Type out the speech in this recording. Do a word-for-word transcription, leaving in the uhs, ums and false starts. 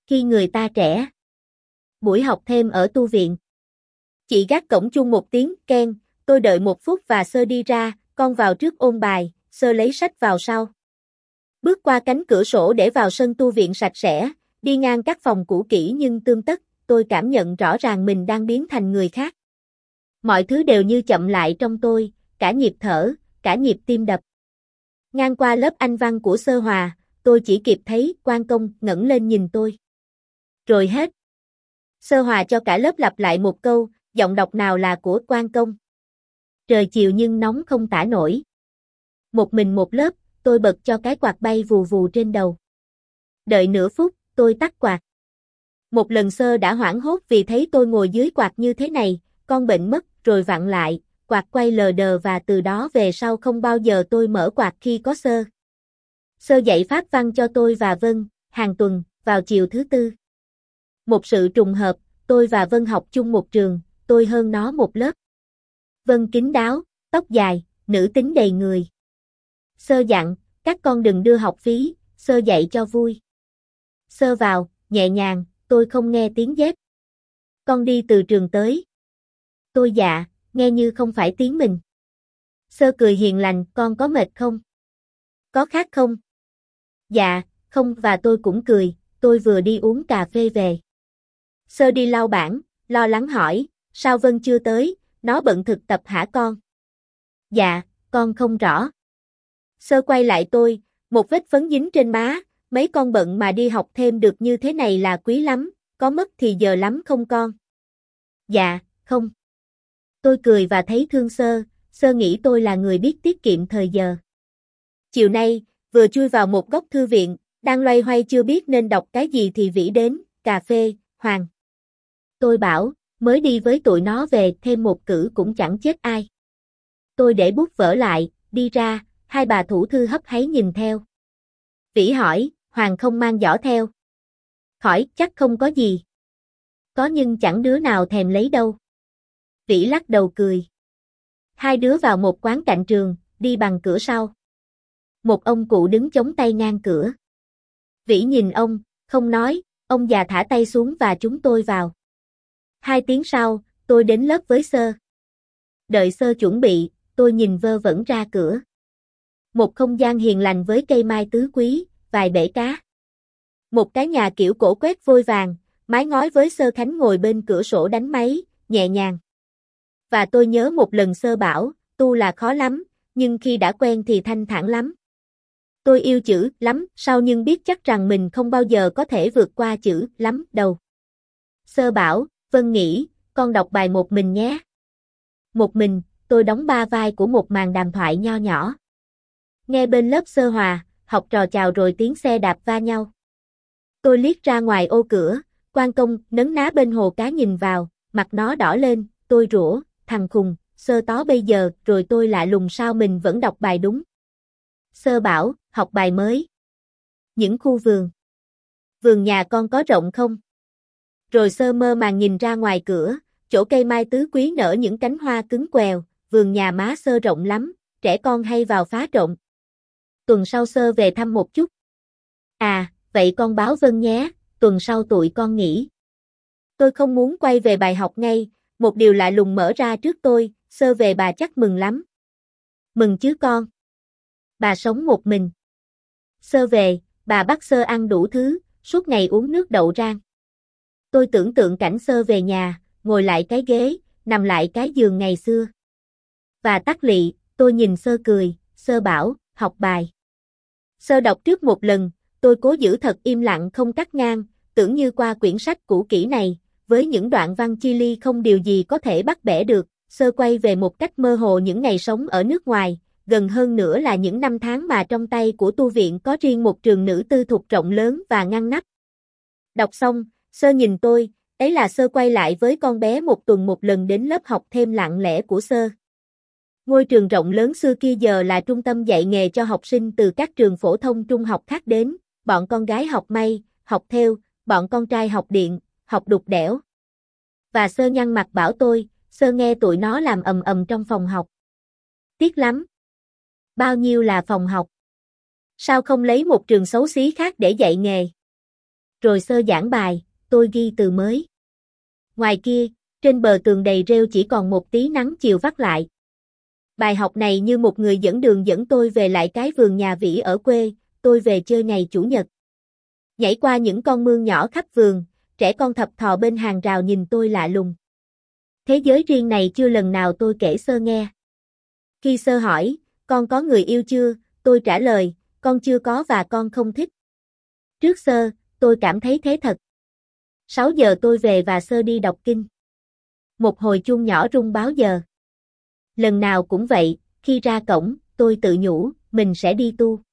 khi người ta trẻ. Buổi học thêm ở tu viện. Chị gác cổng chuông một tiếng, keng, tôi đợi một phút và sơ đi ra, con vào trước ôn bài, sơ lấy sách vào sau. Bước qua cánh cửa sổ để vào sân tu viện sạch sẽ, đi ngang các phòng cũ kỹ nhưng tươm tất, tôi cảm nhận rõ ràng mình đang biến thành người khác. Mọi thứ đều như chậm lại trong tôi, cả nhịp thở, cả nhịp tim đập. Ngang qua lớp Anh văn của Sơ Hòa, tôi chỉ kịp thấy Quan Công ngẩng lên nhìn tôi. Rồi hết. Sơ Hòa cho cả lớp lặp lại một câu, giọng đọc nào là của Quan Công. Trời chiều nhưng nóng không tả nổi. Một mình một lớp, tôi bật cho cái quạt bay vù vù trên đầu. Đợi nửa phút, tôi tắt quạt. Một lần Sơ đã hoảng hốt vì thấy tôi ngồi dưới quạt như thế này, con bệnh mất, rồi vặn lại, quạt quay lờ đờ và từ đó về sau không bao giờ tôi mở quạt khi có Sơ. Sơ dạy Pháp văn cho tôi và Vân, hàng tuần, vào chiều thứ tư. Một sự trùng hợp, tôi và Vân học chung một trường, tôi hơn nó một lớp. Vân kín đáo, tóc dài, nữ tính đầy người. Sơ dặn, các con đừng đưa học phí, Sơ dạy cho vui. Sơ vào, nhẹ nhàng, tôi không nghe tiếng dép. Con đi từ trường tới. Tôi dạ, nghe như không phải tiếng mình. Sơ cười hiền lành, con có mệt không? Có khát không? Dạ, không và tôi cũng cười, tôi vừa đi uống cà phê về. Sơ đi lau bảng, lo lắng hỏi, sao Vân chưa tới, nó bận thực tập hả con? Dạ, con không rõ. Sơ quay lại tôi, một vết phấn dính trên má, mấy con bận mà đi học thêm được như thế này là quý lắm, có mất thì giờ lắm không con? Dạ, không. Tôi cười và thấy thương Sơ, Sơ nghĩ tôi là người biết tiết kiệm thời giờ. Chiều nay, vừa chui vào một góc thư viện, đang loay hoay chưa biết nên đọc cái gì thì Vĩ đến, cà phê, Hoàng. Tôi bảo, mới đi với tụi nó về thêm một cử cũng chẳng chết ai. Tôi để bút vở lại, đi ra, hai bà thủ thư hấp háy nhìn theo. Vĩ hỏi, Hoàng không mang giỏ theo. Khỏi, chắc không có gì. Có nhưng chẳng đứa nào thèm lấy đâu. Vĩ lắc đầu cười. Hai đứa vào một quán cạnh trường, đi bằng cửa sau. Một ông cụ đứng chống tay ngang cửa. Vĩ nhìn ông, không nói, ông già thả tay xuống và chúng tôi vào. Hai tiếng sau, tôi đến lớp với Sơ. Đợi Sơ chuẩn bị, tôi nhìn vơ vẩn ra cửa. Một không gian hiền lành với cây mai tứ quý, vài bể cá. Một cái nhà kiểu cổ quét vôi vàng, mái ngói với Sơ Khánh ngồi bên cửa sổ đánh máy, nhẹ nhàng. Và tôi nhớ một lần Sơ bảo, tu là khó lắm, nhưng khi đã quen thì thanh thản lắm. Tôi yêu chữ lắm, sau nhưng biết chắc rằng mình không bao giờ có thể vượt qua chữ lắm đâu. Sơ bảo, Vân nghĩ, con đọc bài một mình nhé. Một mình, tôi đóng ba vai của một màn đàm thoại nho nhỏ. Nghe bên lớp Sơ Hòa, học trò chào rồi tiếng xe đạp va nhau. Tôi liếc ra ngoài ô cửa, Quan Công nấn ná bên hồ cá nhìn vào, mặt nó đỏ lên, tôi rủa, thằng khùng, Sơ tó bây giờ, rồi tôi lạ lùng sao mình vẫn đọc bài đúng. Sơ bảo, học bài mới. Những khu vườn. Vườn nhà con có rộng không? Rồi Sơ mơ màng nhìn ra ngoài cửa, chỗ cây mai tứ quý nở những cánh hoa cứng quèo, vườn nhà má Sơ rộng lắm, trẻ con hay vào phá trộn. Tuần sau Sơ về thăm một chút. À, vậy con báo Vân nhé, tuần sau tụi con nghỉ. Tôi không muốn quay về bài học ngay, một điều lạ lùng mở ra trước tôi, Sơ về bà chắc mừng lắm. Mừng chứ con. Bà sống một mình. Sơ về, bà bắt Sơ ăn đủ thứ, suốt ngày uống nước đậu rang. Tôi tưởng tượng cảnh Sơ về nhà, ngồi lại cái ghế, nằm lại cái giường ngày xưa. Và tắt lị, tôi nhìn Sơ cười, Sơ bảo, học bài. Sơ đọc trước một lần, tôi cố giữ thật im lặng không cắt ngang, tưởng như qua quyển sách cũ kỹ này, với những đoạn văn chi ly không điều gì có thể bắt bẻ được, Sơ quay về một cách mơ hồ những ngày sống ở nước ngoài, gần hơn nữa là những năm tháng mà trong tay của tu viện có riêng một trường nữ tư thục rộng lớn và ngăn nắp. Đọc xong, Sơ nhìn tôi, ấy là Sơ quay lại với con bé một tuần một lần đến lớp học thêm lặng lẽ của Sơ. Ngôi trường rộng lớn xưa kia giờ là trung tâm dạy nghề cho học sinh từ các trường phổ thông trung học khác đến, bọn con gái học may, học thêu, bọn con trai học điện, học đục đẽo. Và Sơ nhăn mặt bảo tôi, Sơ nghe tụi nó làm ầm ầm trong phòng học. Tiếc lắm. Bao nhiêu là phòng học? Sao không lấy một trường xấu xí khác để dạy nghề? Rồi sơ giảng bài, tôi ghi từ mới. Ngoài kia, trên bờ tường đầy rêu chỉ còn một tí nắng chiều vắt lại. Bài học này như một người dẫn đường dẫn tôi về lại cái vườn nhà Vĩ ở quê, tôi về chơi ngày Chủ nhật. Nhảy qua những con mương nhỏ khắp vườn, trẻ con thập thò bên hàng rào nhìn tôi lạ lùng. Thế giới riêng này chưa lần nào tôi kể sơ nghe. Khi sơ hỏi, con có người yêu chưa, tôi trả lời, con chưa có và con không thích. Trước sơ, tôi cảm thấy thế thật. sáu giờ tôi về và sơ đi đọc kinh. Một hồi chuông nhỏ rung báo giờ. Lần nào cũng vậy, khi ra cổng, tôi tự nhủ, mình sẽ đi tu.